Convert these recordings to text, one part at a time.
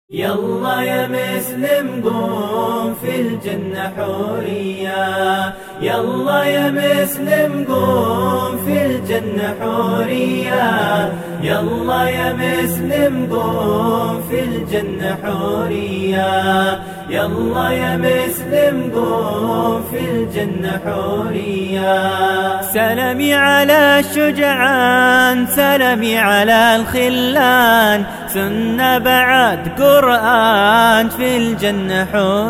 يلا يا مسلم قوم في الجنة حورية، يلا يا مسلم قوم في الجنة حورية، يلا يا مسلم قوم في الجنة حورية، يلا يا مسلم قوم في الجنة حورية. سلامي على الشجعان، سلامي على الخلان، سنة بعد قرآن في الجنة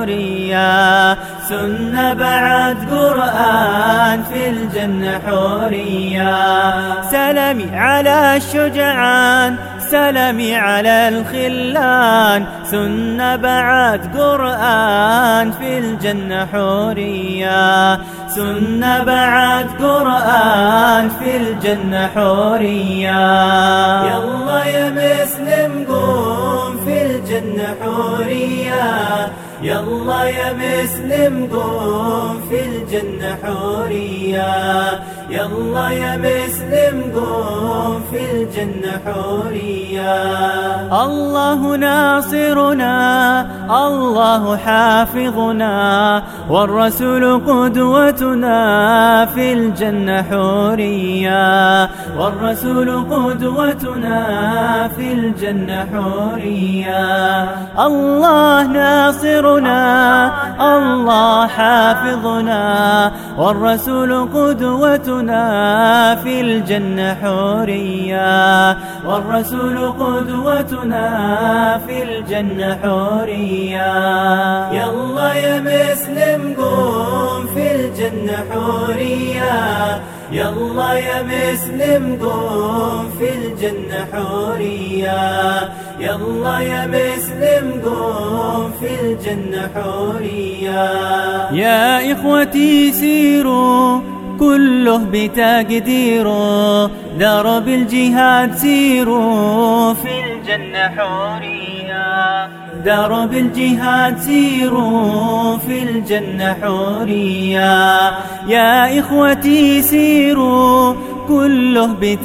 حورية، سنة بعد قرآن في الجنة حورية. سلامي على الشجعان، سلامي على الخلان، سنة بعد قرآن في الجنة حورية، سنة بعد قرآن في الجنة حورية. يلا يا مسلم قوم في الجنة حورية، يلا يا مسلم قوم في الجنة حورية، يلا يا مسلم قوم في الجنة حورية. الله ناصرنا، الله حافظنا، والرسول قدوتنا في الجنة حورية، والرسول قدوتنا في الجنة حورية. الله ناصرنا، الله حافظنا، والرسول قدوتنا في الجنة حورية، والرسول قدوتنا في الجنة حورية. يلا يا مسلم قوم في الجنة حورية، يلا يا مسلم قوم في الجنة حورية، يلا يا مسلم قوم في الجنة حورية. يا إخوتي سيروا كله بتقديره، درب الجهاد سيروا في الجنة حورية، درب الجهاد سيروا في الجنة حورية. يا إخوتي سيروا كله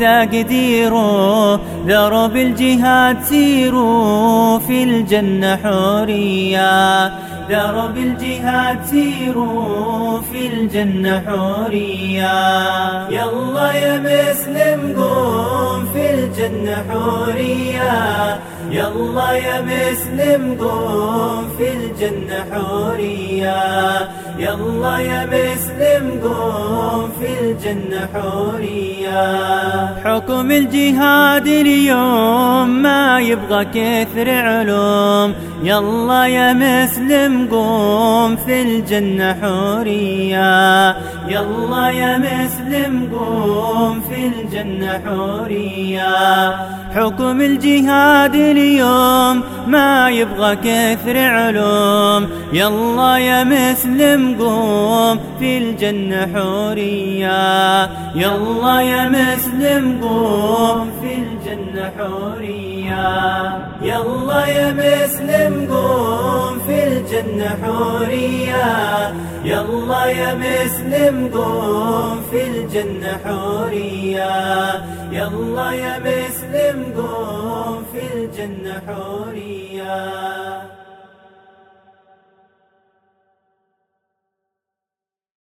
بتقديره، درب الجهاد سيروا في الجنة حورية، درب الجهاد سيروا في الجنة حورية. يلا يا مسلم قوم في الجنة حورية، يلا يا مسلم قوم في الجنة حورية، يلا يا مسلم قوم في الجنة حورية. حكم الجهاد اليوم ما يبغى كثر علوم، يلا يا مسلم قوم في الجنة حورية، يلا يا مسلم قوم في الجنة حورية. حكم الجهاد اليوم ما يبغى كثر علوم، يلا يا مسلم قوم في الجنة حورية، يلا يا مسلم قوم في الجنة حورية. يلا يا مسلم قوم في الجنة حورية، يلا يا مسلم قوم في الجنة حورية، يلا يا مسلم قوم في الجنة حورية.